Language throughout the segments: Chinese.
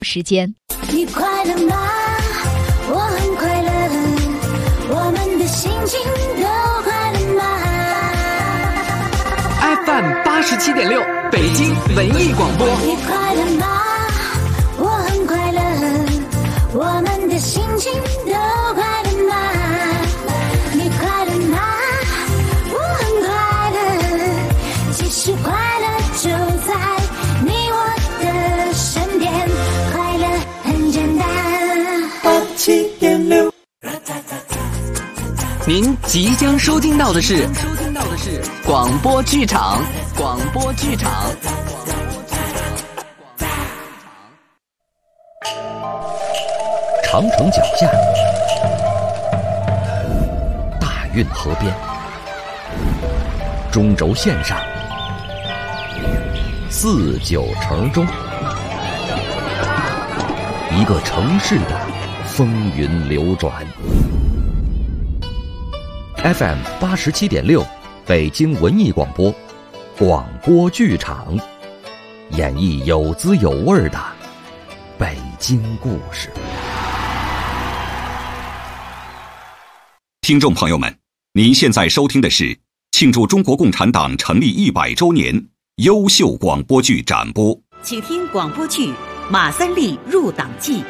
时间。 你快乐吗？我很快乐，我们的心情都快乐吗 ？FM 87.6，北京文艺广播。 你快乐吗？我很快乐，我们的心情都快乐吗？你快乐吗？我很快乐，其实快乐就在你我的身边，快乐很简单。87.6， 您即将收听到的是广播剧场。 长城脚下，大运河边，中轴线上，49城中，一个城市的风云流转。FM 87.6，北京文艺广播，广播剧场，演绎有滋有味的北京故事。 听众朋友们，您现在收听的是庆祝中国共产党成立100周年优秀广播剧展播， 请听广播剧《马三立入党记》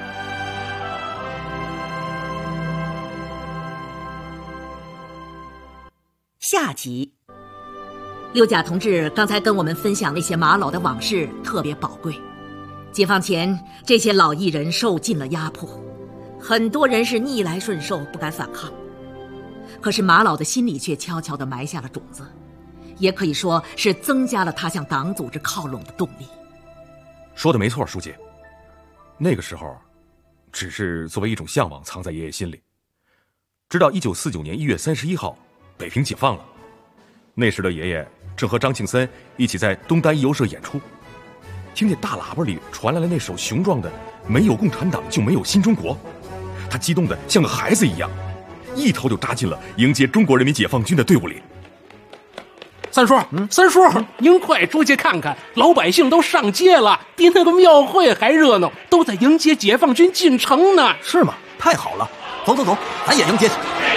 下集。六甲同志刚才跟我们分享那些马老的往事，特别宝贵。解放前，这些老艺人受尽了压迫，很多人是逆来顺受，不敢反抗。可是马老的心里却悄悄地埋下了种子，也可以说是增加了他向党组织靠拢的动力。 说的没错，书记。那个时候，只是作为一种向往藏在爷爷心里。直到1949年1月31号，北平解放了。那时的爷爷正和张庆森一起在东单艺游社演出，听见大喇叭里传来了那首雄壮的《没有共产党就没有新中国》，他激动得像个孩子一样，一头就扎进了迎接中国人民解放军的队伍里。 三叔，三叔，您快出去看看，老百姓都上街了，比那个庙会还热闹，都在迎接解放军进城呢。 是吗？太好了，走走走，咱也迎接去。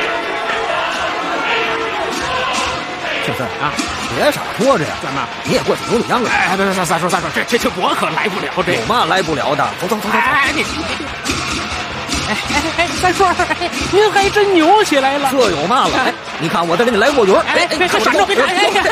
庆森啊，别傻拖着呀！ 干嘛？ 你也过去扭扭秧歌。 哎，别，三叔，这我可来不了这。 有嘛来不了的？走。 哎，你。哎，三叔，您还真扭起来了。 这有嘛了？哎，你看我再给你来过鱼。 哎，别闪着，别闪！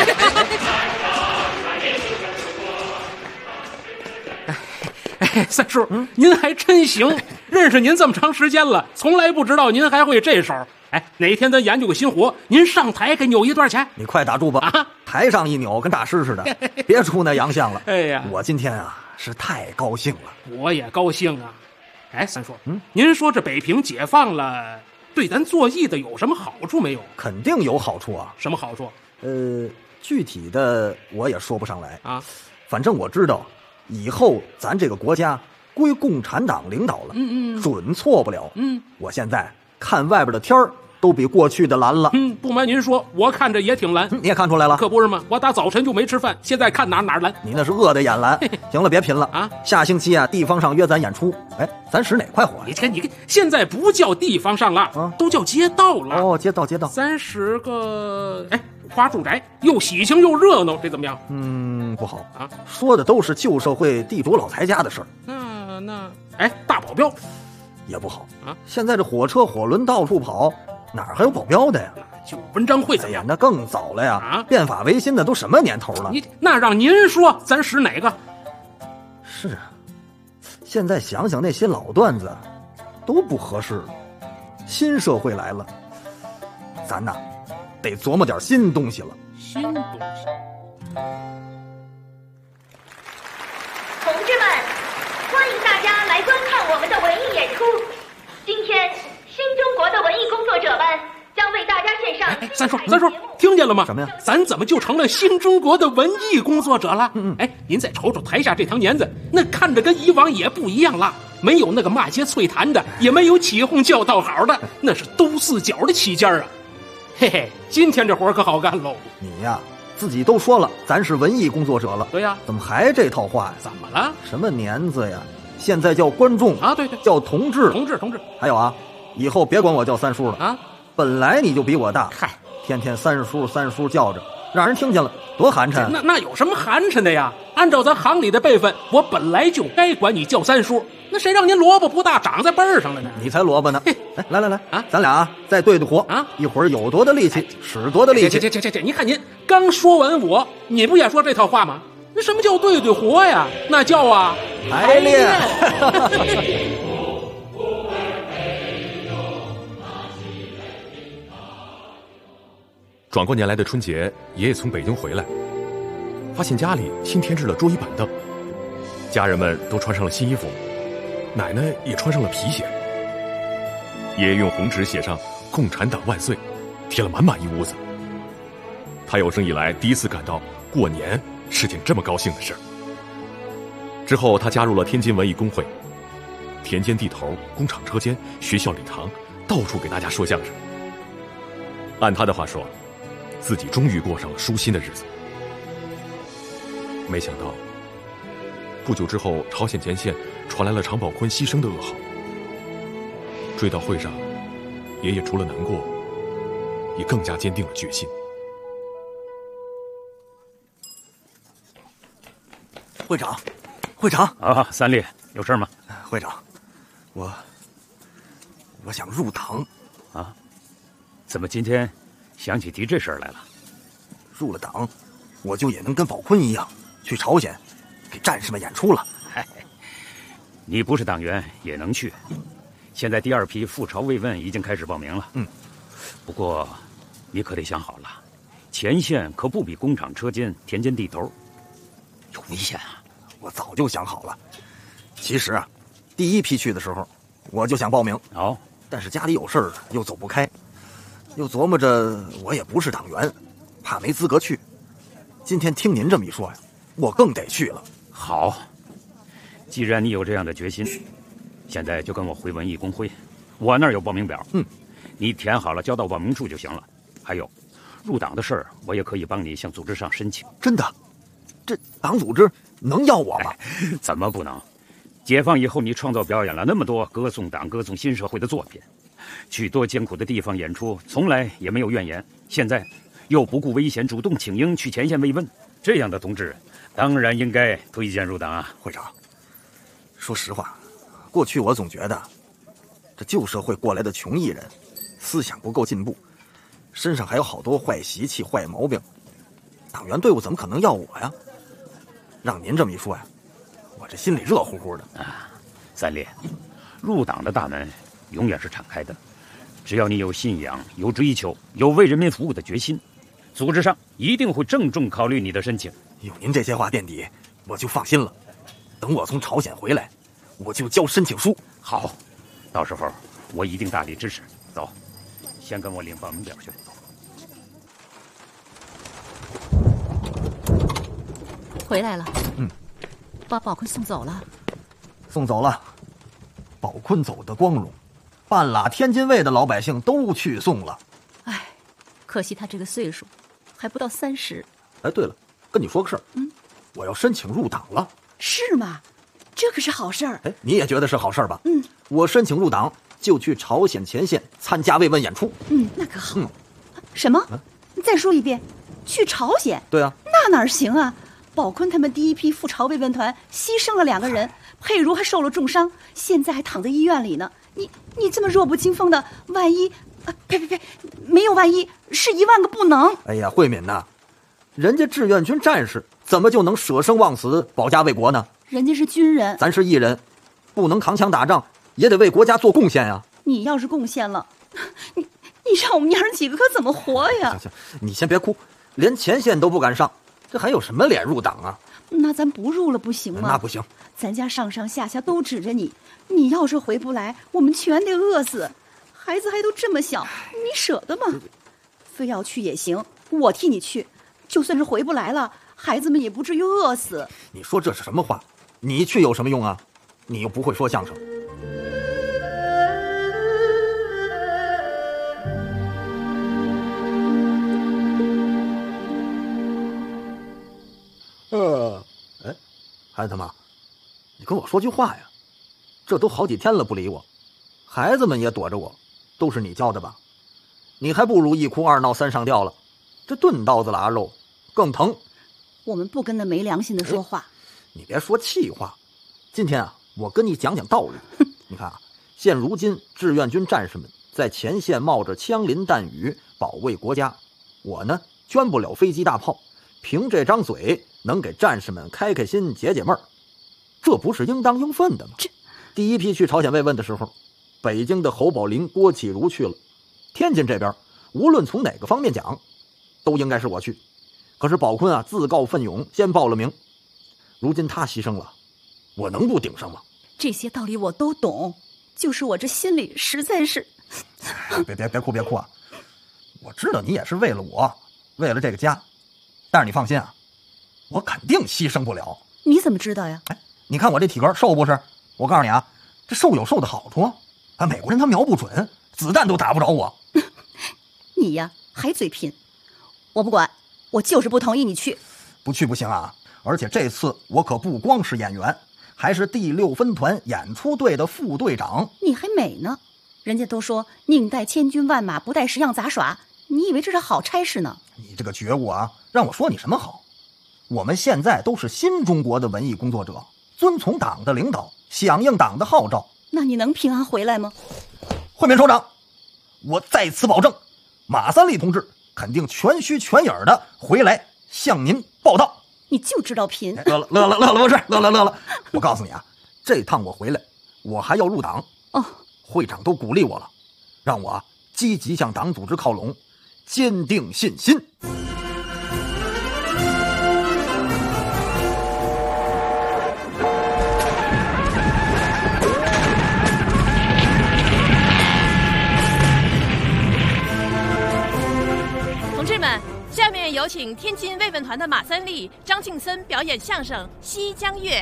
哎，三叔，您还真行，认识您这么长时间了，从来不知道您还会这手。哎，哪一天咱研究个新活，您上台给扭一段钱？ 你快打住吧！啊，台上一扭跟大师似的，别出那洋相了。 哎呀， 我今天啊是太高兴了。 我也高兴啊。哎，三叔，您说这北平解放了，对咱做艺的有什么好处没有？ 肯定有好处啊。 什么好处？ 具体的我也说不上来啊。 反正我知道，以后咱这个国家归共产党领导了，准错不了。我现在看外边的天儿都比过去的蓝了。 不瞒您说，我看着也挺蓝。 你也看出来了？ 可不是吗？我打早晨就没吃饭，现在看哪蓝。 你那是饿的眼蓝。行了，别贫了啊！下星期啊，地方上约咱演出，哎，咱使哪块火呀？ 你现在不叫地方上了，都叫街道了。 哦，街道。 咱使个五花住宅，又喜庆又热闹，这怎么样？ 不好啊！说的都是旧社会地主老财家的事儿。 那大保镖也不好啊！现在这火车火轮到处跑，哪还有保镖的呀？ 就文章会怎么样？ 那更早了呀！啊，变法维新的都什么年头了？ 那让您说，咱使哪个？ 是啊，现在想想那些老段子，都不合适了。新社会来了，咱呐，得琢磨点新东西了。 新东西。 同志们，欢迎大家来观看我们的文艺演出。今天，新中国的文艺工作者们将为大家献上。 三叔，听见了吗？ 什么呀？ 咱怎么就成了新中国的文艺工作者了？您再瞅瞅台下这堂年子，那看着跟以往也不一样了。没有那个骂街脆弹的，也没有起哄叫道好的，那是兜四角的起劲啊！嘿嘿，今天这活可好干喽！ 你呀，自己都说了，咱是文艺工作者了。 对呀， 怎么还这套话呀？ 怎么了？ 什么年子呀？ 现在叫观众啊，对对， 叫同志， 同志。 还有啊，以后别管我叫三叔了啊， 本来你就比我大， 嗨， 天天三叔叫着，让人听见了多寒碜。 那有什么寒碜的呀？按照咱行里的辈分，我本来就该管你叫三叔。那谁让您萝卜不大长在辈儿上了呢？ 你才萝卜呢！哎，来啊， 咱俩再对对活啊！ 一会儿有多大力气使多大力气。 这，您看您刚说完我，你不也说这套话吗？那什么叫对对活呀？那叫啊排练。 转过年来的春节，爷爷从北京回来，发现家里新添置了桌椅板凳，家人们都穿上了新衣服，奶奶也穿上了皮鞋。爷爷用红纸写上“共产党万岁”，贴了满满一屋子。他有生以来第一次感到过年是件这么高兴的事儿。之后，他加入了天津文艺工会，田间地头、工厂车间、学校礼堂，到处给大家说相声。按他的话说，自己终于过上了舒心的日子。没想到，不久之后，朝鲜前线传来了常宝坤牺牲的噩耗。追悼会上，爷爷除了难过，也更加坚定了决心。 会长啊，三弟，有事吗？ 会长，我想入党。 啊？怎么今天想起提这事儿来了？ 入了党，我就也能跟宝坤一样，去朝鲜给战士们演出了。 你不是党员也能去。现在第二批赴朝慰问已经开始报名了。不过你可得想好了，前线可不比工厂车间、田间地头，有危险啊！ 我早就想好了。其实啊，第一批去的时候，我就想报名。但是家里有事儿，又走不开，又琢磨着我也不是党员，怕没资格去。今天听您这么一说呀，我更得去了。 好，既然你有这样的决心，现在就跟我回文艺工会，我那儿有报名表。你填好了交到报名处就行了。还有，入党的事儿，我也可以帮你向组织上申请。 真的？这党组织能要我吗？ 怎么不能？解放以后，你创造表演了那么多歌颂党、歌颂新社会的作品，去多艰苦的地方演出，从来也没有怨言。现在又不顾危险，主动请缨去前线慰问，这样的同志，当然应该推荐入党啊。 会长，说实话，过去我总觉得，这旧社会过来的穷艺人，思想不够进步，身上还有好多坏习气、坏毛病，党员队伍怎么可能要我呀？让您这么一说呀，我这心里热乎乎的啊。三烈，入党的大门永远是敞开的，只要你有信仰、有追求、有为人民服务的决心，组织上一定会郑重考虑你的申请。 有您这些话垫底，我就放心了。等我从朝鲜回来，我就交申请书。 好，到时候我一定大力支持。走，先跟我领报名表去。 回来了。把宝坤送走了。 送走了。宝坤走的光荣，半拉天津卫的老百姓都去送了。 哎，可惜他这个岁数还不到30。 哎，对了，跟你说个事儿。我要申请入党了。 是吗？这可是好事儿。 哎，你也觉得是好事儿吧？我申请入党，就去朝鲜前线参加慰问演出。 那可好。什么？你再说一遍，去朝鲜？ 对啊。 那哪儿行啊？宝坤他们第一批赴朝慰问团牺牲了2个人，佩如还受了重伤，现在还躺在医院里呢。你这么弱不禁风的，万一……呸，没有万一，是10000个不能。 哎呀，慧敏呐，人家志愿军战士怎么就能舍生忘死保家卫国呢？ 人家是军人， 咱是艺人，不能扛枪打仗，也得为国家做贡献呀。 你要是贡献了，你让我们娘儿几个可怎么活呀？ 行，你先别哭，连前线都不敢上，这还有什么脸入党啊？ 那咱不入了不行吗？ 那不行， 咱家上上下下都指着你，你要是回不来，我们全得饿死。孩子还都这么小，你舍得吗？非要去也行，我替你去，就算是回不来了，孩子们也不至于饿死。 你说这是什么话？你去有什么用啊？你又不会说相声。哎，孩子们，你跟我说句话呀。 这都好几天了不理我，孩子们也躲着我，都是你教的吧？你还不如一哭二闹三上吊了，这钝刀子拉肉更疼。 我们不跟那没良心的说话。 你别说气话，今天啊，我跟你讲讲道理。你看啊，现如今志愿军战士们在前线冒着枪林弹雨保卫国家，我呢捐不了飞机大炮，凭这张嘴能给战士们开开心解解闷儿，这不是应当应分的吗？第一批去朝鲜慰问的时候，北京的侯宝林、郭启儒去了，天津这边无论从哪个方面讲，都应该是我去。可是宝坤啊自告奋勇先报了名，如今他牺牲了，我能不顶上吗？ 这些道理我都懂，就是我这心里实在是…… 别哭啊！我知道你也是为了我，为了这个家，但是你放心啊，我肯定牺牲不了。 你怎么知道呀？ 你看我这体格瘦不是？我告诉你啊，这瘦有瘦的好处啊！美国人他瞄不准，子弹都打不着我。 你呀还嘴贫，我不管，我就是不同意你去。 不去不行啊！而且这次我可不光是演员，还是第6分团演出队的副队长。 你还美呢，人家都说宁带千军万马，不带10样杂耍，你以为这是好差事呢？ 你这个觉悟啊，让我说你什么好？我们现在都是新中国的文艺工作者，遵从党的领导，响应党的号召。 那你能平安回来吗？ 惠民首长，我再次保证，马三立同志肯定全虚全影的回来向您报道。 你就知道贫。 乐了，不是乐了。我告诉你啊，这趟我回来，我还要入党。 哦， 会长都鼓励我了，让我啊积极向党组织靠拢，坚定信心。 同志们，下面有请天津慰问团的马三立、张庆森表演相声《西江月》。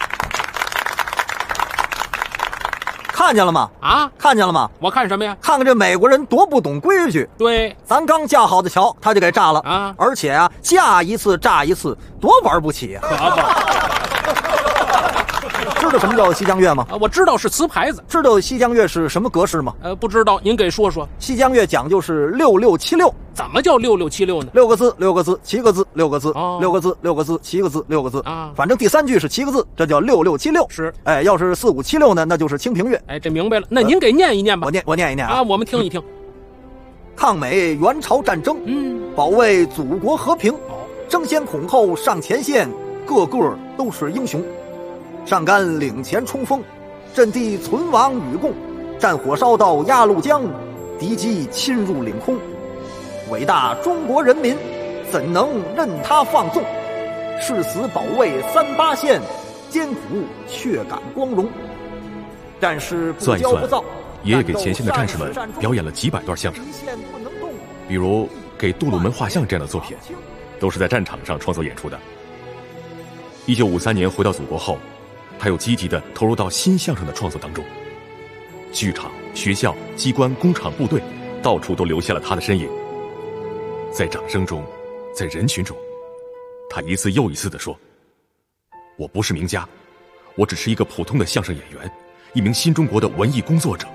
看见了吗？ 啊， 看见了吗？ 我看什么呀？ 看看这美国人多不懂规矩。 对， 咱刚架好的桥，他就给炸了啊！ 而且啊，架一次炸一次，多玩不起啊！ 可不。 知道什么叫西江月吗？ 我知道是词牌子。 知道西江月是什么格式吗？ 不知道，您给说说。 西江月讲究是6676。 怎么叫6676呢 ？6个字，6个字，7个字，6个字，6个字，6个字，7个字，6个字啊。 反正第3句是7个字，这叫6676。 是， 要是4576呢，那就是清平乐。 这明白了。那您给念一念吧。 我念一念啊，我们听一听。 抗美援朝战争，保卫祖国和平，争先恐后上前线，个个都是英雄。上甘岭前冲锋，阵地存亡与共，战火烧到鸭绿江，敌机侵入领空。伟大中国人民怎能任他放纵？誓死保卫38线，艰苦却感光荣。战士不骄不躁。 爷爷给前线的战士们表演了几百段相声，比如给杜鲁门画像这样的作品，都是在战场上创作演出的。1953年回到祖国后，他又积极地投入到新相声的创作当中。剧场、学校、机关、工厂、部队，到处都留下了他的身影。在掌声中，在人群中，他一次又一次地说：“我不是名家，我只是一个普通的相声演员，一名新中国的文艺工作者。”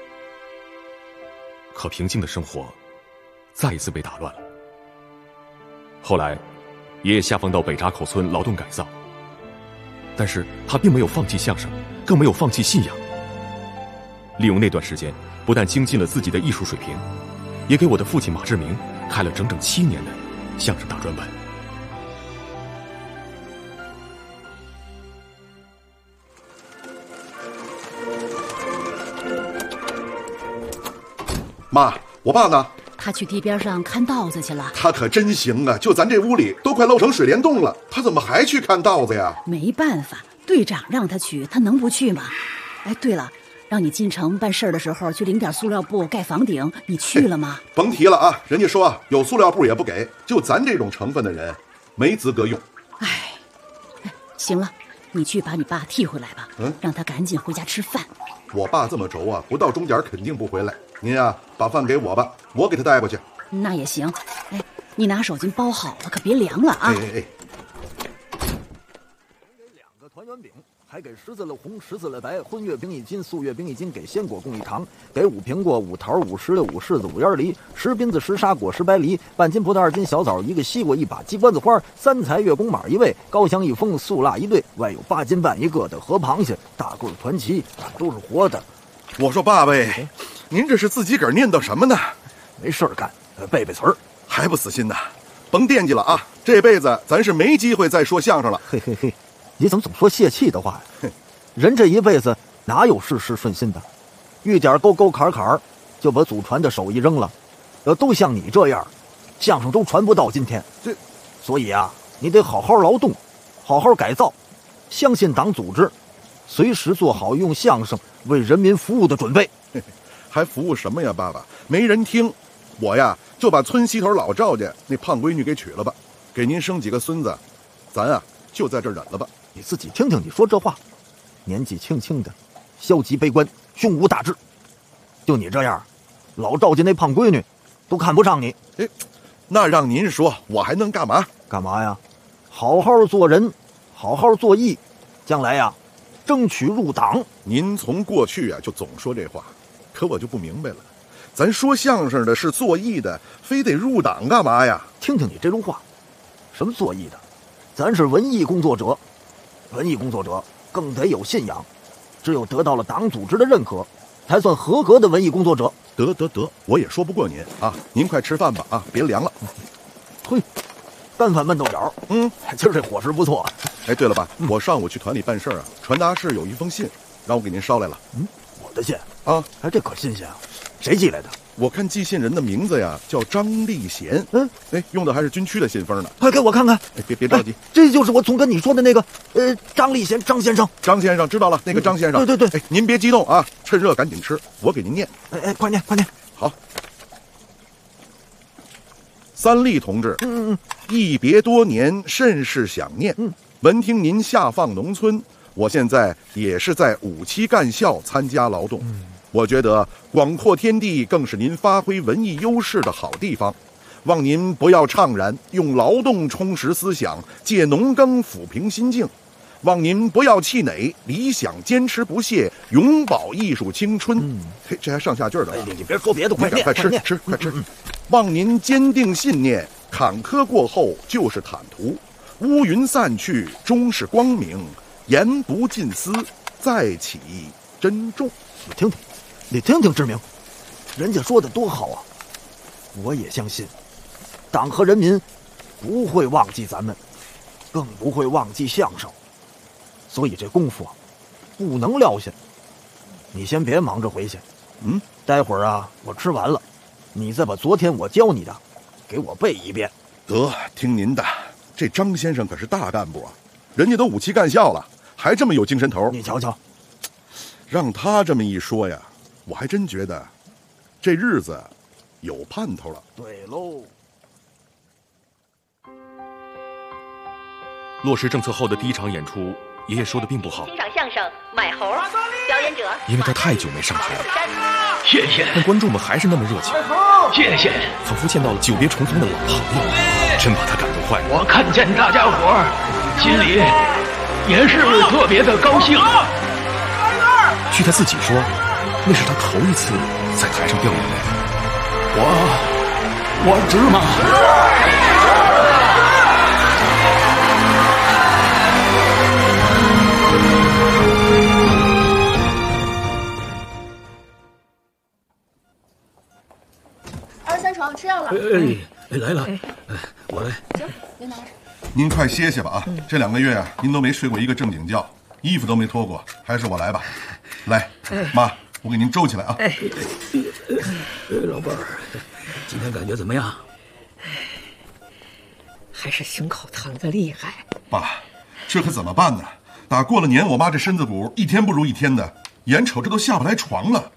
可平静的生活再一次被打乱了。后来爷爷下放到北闸口村劳动改造，但是他并没有放弃相声，更没有放弃信仰。利用那段时间，不但精进了自己的艺术水平，也给我的父亲马志明开了整整7年的相声大专班。 妈，我爸呢？ 他去地边上看稻子去了。 他可真行啊，就咱这屋里都快漏成水帘洞了，他怎么还去看稻子呀？ 没办法，队长让他去，他能不去吗？对了，让你进城办事的时候去领点塑料布盖房顶，你去了吗？ 甭提了啊，人家说有塑料布也不给，就咱这种成分的人没资格用。 行了，你去把你爸替回来吧，让他赶紧回家吃饭。 我爸这么轴啊，不到钟点肯定不回来。您呀，把饭给我吧，我给他带过去。 那也行。你拿手巾包好了，可别凉了啊。 2个团圆饼， 还给10字了红，10字了白，荤月饼1斤，素月饼1斤，给鲜果供1糖，给5苹果，5桃，5石榴，5柿子，5烟梨，10槟子，10沙果，10白梨，半斤葡萄，2斤小枣，1个西瓜，1把鸡冠子花，3财月宫马1位，高香1封，素腊1对，外有8斤半1个的河螃蟹，大棍团旗，都是活的。 我说爸喂，您这是自己个儿念叨什么呢？ 没事干，背背词儿， 还不死心呐？甭惦记了啊！这辈子咱是没机会再说相声了。 嘿嘿嘿，你怎么总说泄气的话呀？人这一辈子哪有事事顺心的？遇点沟沟坎坎就把祖传的手艺扔了。要都像你这样，相声都传不到今天。所以啊，你得好好劳动，好好改造，相信党组织，随时做好用相声为人民服务的准备。 还服务什么呀，爸爸？没人听。我呀，就把村西头老赵家那胖闺女给娶了吧，给您生几个孙子，咱啊就在这忍了吧。 你自己听听你说这话，年纪轻轻的，消极悲观，胸无大志。就你这样，老赵家那胖闺女都看不上你。 那让您说，我还能干嘛？ 干嘛呀？好好做人，好好做义，将来呀，争取入党。 您从过去啊就总说这话，可我就不明白了。咱说相声的是做义的，非得入党干嘛呀？ 听听你这种话，什么做义的？咱是文艺工作者，文艺工作者更得有信仰，只有得到了党组织的认可，才算合格的文艺工作者。 得，我也说不过您啊，您快吃饭吧啊，别凉了。 嘿，干饭焖豆角，今儿这伙食不错。 哎，对了爸，我上午去团里办事啊，传达室有一封信，让我给您捎来了。 我的信啊， 哎，这可新鲜啊！谁寄来的？ 我看寄信人的名字呀叫张立贤，用的还是军区的信封呢。 快给我看看！ 别着急， 这就是我总跟你说的那个，张立贤，张先生。 张先生知道了，那个张先生。 对。 哎，您别激动啊，趁热赶紧吃，我给您念。 快念。 好。三立同志，一别多年，甚是想念。闻听您下放农村，我现在也是在5期干校参加劳动。我觉得广阔天地更是您发挥文艺优势的好地方，望您不要怅然，用劳动充实思想，借农耕抚平心境。望您不要气馁，理想坚持不懈，永葆艺术青春。嘿，这还上下句的。 你别说别的，快念， 快吃，快吃。望您坚定信念，坎坷过后就是坦途，乌云散去终是光明，言不尽思，再起珍重。 你听听志明，人家说的多好啊！我也相信，党和人民不会忘记咱们，更不会忘记相声。所以这功夫啊，不能撂下。你先别忙着回去，待会儿啊，我吃完了，你再把昨天我教你的给我背一遍。 得，听您的。这张先生可是大干部啊，人家都5期干校了，还这么有精神头。 你瞧瞧， 让他这么一说呀，我还真觉得这日子有盼头了。 对喽。 落实政策后的第1场演出，爷爷说的并不好。 欣赏相声《买猴》，表演者因为他太久没上台了， 谢谢。 但观众们还是那么热情， 谢谢， 仿佛见到了久别重逢的老朋友，真把他感动坏了。 我看见大家伙心里也是特别的高兴。 据他自己说，那是他头一次在台上掉眼泪。 我值吗？ 23床吃药了。 来了，我来。 行，您拿着。 您快歇歇吧啊！这2个月啊，您都没睡过一个正经觉，衣服都没脱过，还是我来吧。来，妈，我给您周起来啊。 老伴儿，今天感觉怎么样？ 还是胸口疼得厉害。 爸，这可怎么办呢？打过了年，我妈这身子骨一天不如一天的，眼瞅着都下不来床了。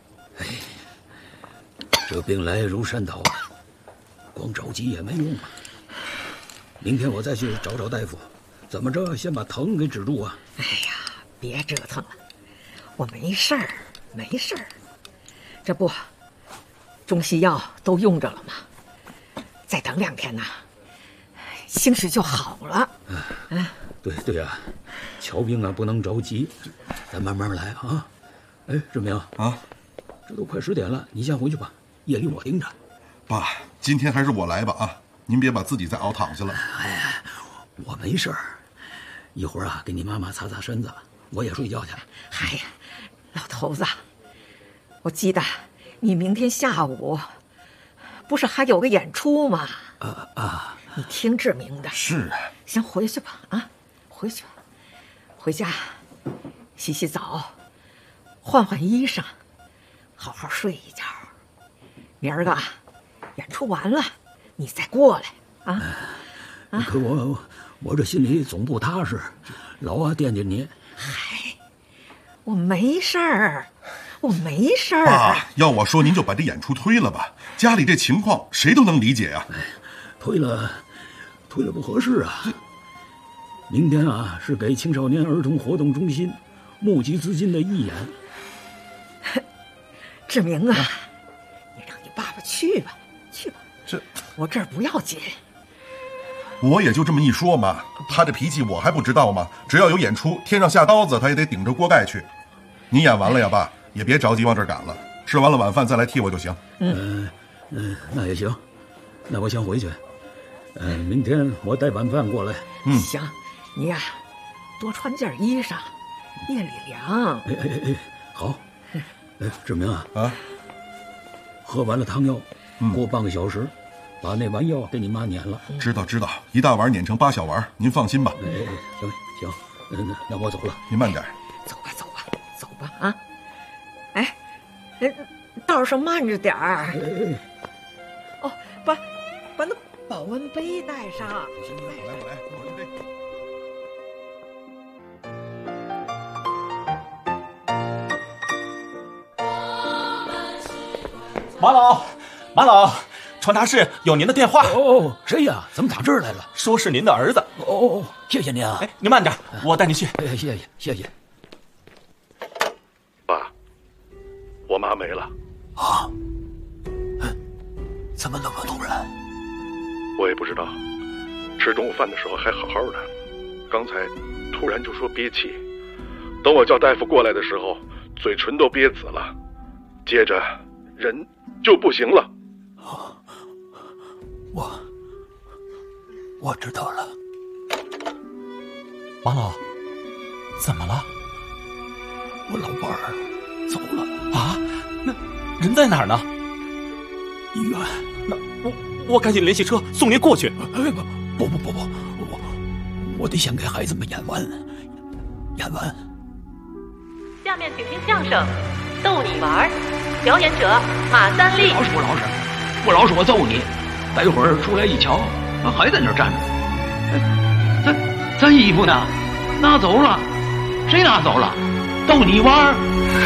这病来如山倒啊，光着急也没用啊。明天我再去找大夫，怎么着先把疼给止住啊。 哎呀，别折腾了，我没事儿。这不，中西药都用着了吗？再等2天呐，兴许就好了。 对呀， 瞧病啊，不能着急，咱慢慢来啊。哎，志明啊， 这都快10点了，你先回去吧，夜里我盯着。 爸，今天还是我来吧啊，您别把自己再熬躺下了。 哎，我没事儿，一会儿啊，给你妈妈擦擦身子，我也睡觉去。 哎呀，老头子，我记得你明天下午不是还有个演出吗？你听志明的。 是啊。 先回去吧啊，回去吧，回家洗洗澡，换换衣裳，好好睡一觉。明儿个演出完了，你再过来啊。 可我这心里总不踏实，老惦记你。 嗨，我没事儿，我没事儿。 爸，要我说，您就把这演出推了吧。家里这情况，谁都能理解啊。 推了不合适啊。明天啊，是给青少年儿童活动中心募集资金的义演。 志明啊，你让你爸爸去吧，去吧。我这儿不要紧。 我也就这么一说嘛，他这脾气我还不知道吗？只要有演出，天上下刀子他也得顶着锅盖去。你演完了呀，爸，也别着急往这儿赶了，吃完了晚饭再来替我就行。 那也行，那我先回去。明天我带晚饭过来。 行，你呀，多穿件衣裳，夜里凉。 好。志明啊，喝完了汤药，过半个小时，把那丸药给你妈碾了。 知道，一大碗碾成8小丸，您放心吧。 行，那我走了， 您慢点。 走吧啊！哎，道上慢着点儿。哦，把那保温杯带上。 来，保温杯。 马老，传达室有您的电话。 哦，谁呀？怎么打这儿来了？ 说是您的儿子。 哦，谢谢您啊。 哎，您慢点，我带您去。 谢谢。 爸，我妈没了。 啊？怎么那么突然？ 我也不知道，吃中午饭的时候还好好的，刚才突然就说憋气，等我叫大夫过来的时候，嘴唇都憋紫了，接着人就不行了。 我知道了。 马老，怎么了？ 我老伴儿走了。 啊？那人在哪儿呢？ 医院。 那我赶紧联系车送您过去。 不，我得先给孩子们演完。 下面请听相声《逗你玩》，表演者马三立。 不老实，我揍你！待会儿出来一瞧，还在那儿站着。咱衣服呢？拿走了？谁拿走了？逗你玩。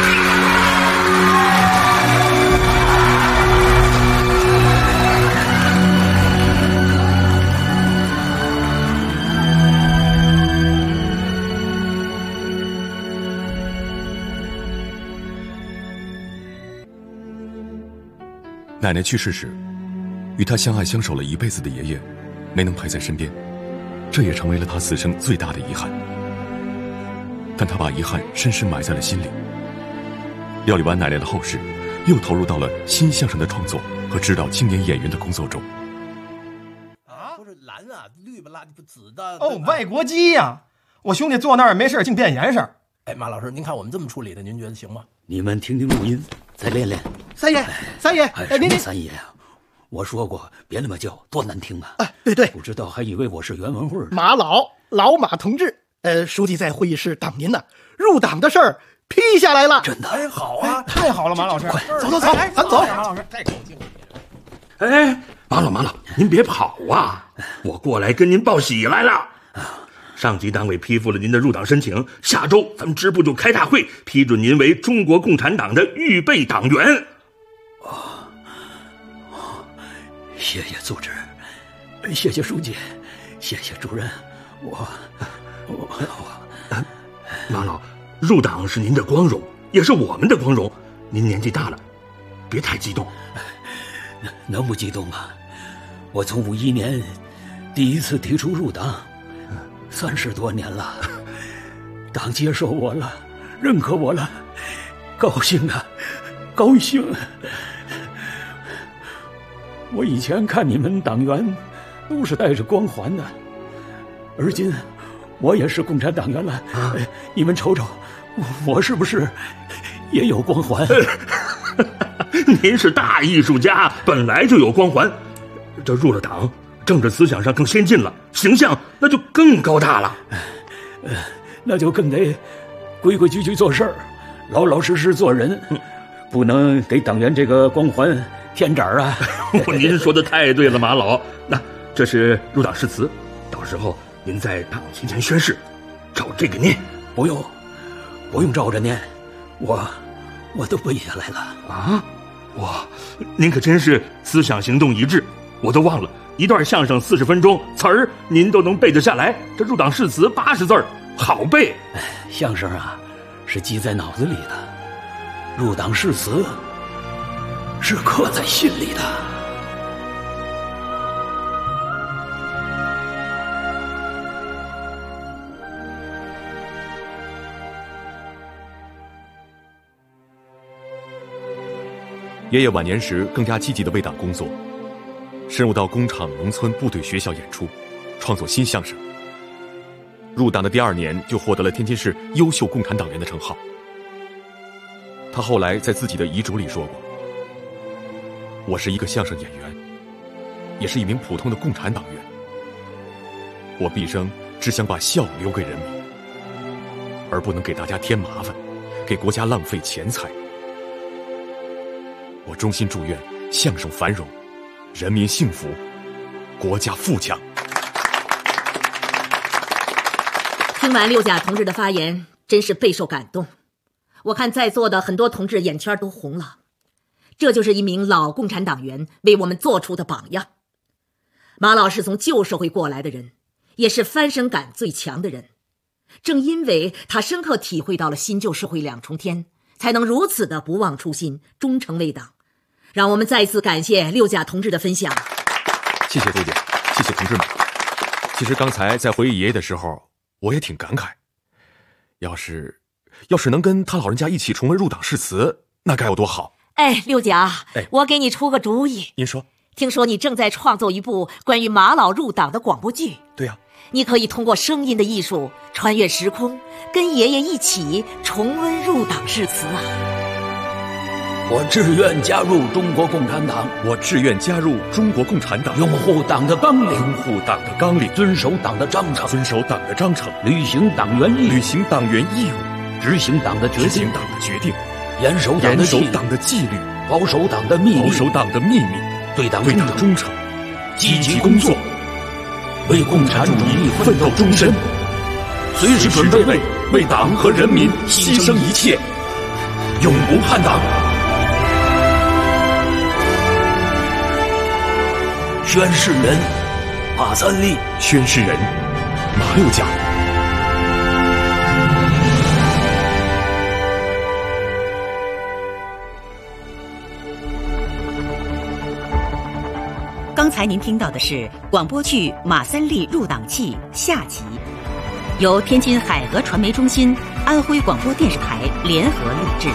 奶奶去世时，与她相爱相守了一辈子的爷爷没能陪在身边，这也成为了他此生最大的遗憾。但他把遗憾深深埋在了心里。料理完奶奶的后事，又投入到了新相声的创作和指导青年演员的工作中。 不是蓝啊，绿不拉不紫的。 哦，外国鸡呀！我兄弟坐那儿没事净变颜色。 哎，马老师，您看我们这么处理的，您觉得行吗？ 你们听听录音，再练练。 三爷， 您三爷啊！我说过别那么叫，多难听啊！ 对， 不知道还以为我是袁文慧。 马老马同志，书记在会议室等您呢。入党的事儿批下来了， 真的？ 哎，好啊，太好了，马老师， 快走，咱走。 马老师太高兴了。 哎，马老，您别跑啊！我过来跟您报喜来了。上级单位批复了您的入党申请，下周咱们支部就开大会，批准您为中国共产党的预备党员。 谢谢组织，谢谢书记，谢谢主任。 马老，入党是您的光荣，也是我们的光荣。您年纪大了，别太激动。 能不激动吗？我从51年第一次提出入党，30多年了。 党接受我了，认可我了，高兴啊，高兴！我以前看你们党员都是带着光环的，而今我也是共产党员了。你们瞅瞅，我是不是也有光环？ 您是大艺术家，本来就有光环，这入了党，政治思想上更先进了，形象那就更高大了。 那就更得规规矩矩做事儿，老老实实做人，不能给党员这个光环添盏啊！ 您说的太对了，马老。那这是入党誓词，到时候您在党旗前宣誓，照这个念。 不用照着念，我都背下来了啊！哇，您可真是思想行动一致，我都忘了，一段相声40分钟，词儿您都能背得下来，这入党誓词80字儿，好背。 相声啊，是记在脑子里的，入党誓词是刻在心里的。 爷爷晚年时更加积极地为党工作，深入到工厂、农村、部队、学校演出，创作新相声。入党的第2年就获得了天津市优秀共产党员的称号。他后来在自己的遗嘱里说过：“我是一个相声演员，也是一名普通的共产党员。我毕生只想把笑留给人民，而不能给大家添麻烦，给国家浪费钱财。我衷心祝愿相声繁荣，人民幸福，国家富强。” 听完六甲同志的发言，真是备受感动。我看在座的很多同志眼圈都红了，这就是一名老共产党员为我们做出的榜样。马老是从旧社会过来的人，也是翻身感最强的人。正因为他深刻体会到了新旧社会两重天，才能如此的不忘初心，忠诚为党。让我们再次感谢六甲同志的分享。 谢谢杜姐，谢谢同志们。其实刚才在回忆爷爷的时候，我也挺感慨，要是能跟他老人家一起重温入党誓词，那该有多好。 六甲，我给你出个主意。 您说。 听说你正在创作一部关于马老入党的广播剧。 对呀。 你可以通过声音的艺术穿越时空，跟爷爷一起重温入党誓词啊！ 我志愿加入中国共产党， 我志愿加入中国共产党， 拥护党的纲领， 拥护党的纲领， 遵守党的章程， 遵守党的章程， 履行党员义务， 履行党员义务， 执行党的决定， 执行党的决定， 严守党的纪律，保守党的秘密， 保守党的秘密， 对党忠诚， 积极工作，为共产主义奋斗终身，随时准备为党和人民牺牲一切，永不叛党。宣誓人马三立， 宣誓人马六甲。 刚才您听到的是广播剧《马三立入党记》下集，由天津海河传媒中心、安徽广播电视台联合录制。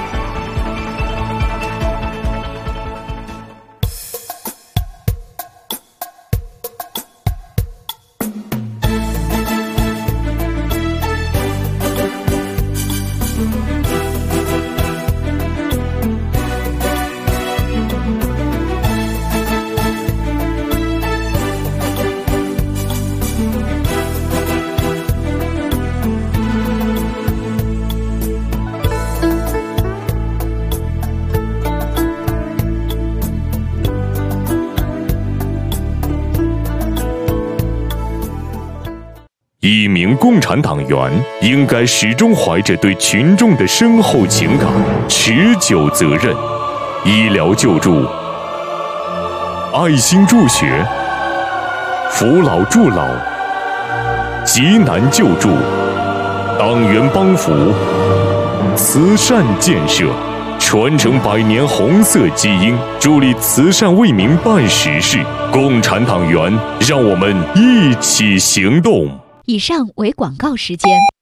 一名共产党员应该始终怀着对群众的深厚情感、持久责任，医疗救助、爱心助学、扶老助老、急难救助、党员帮扶、慈善建设，传承100年红色基因，助力慈善为民办实事。共产党员，让我们一起行动。 以上为广告时间。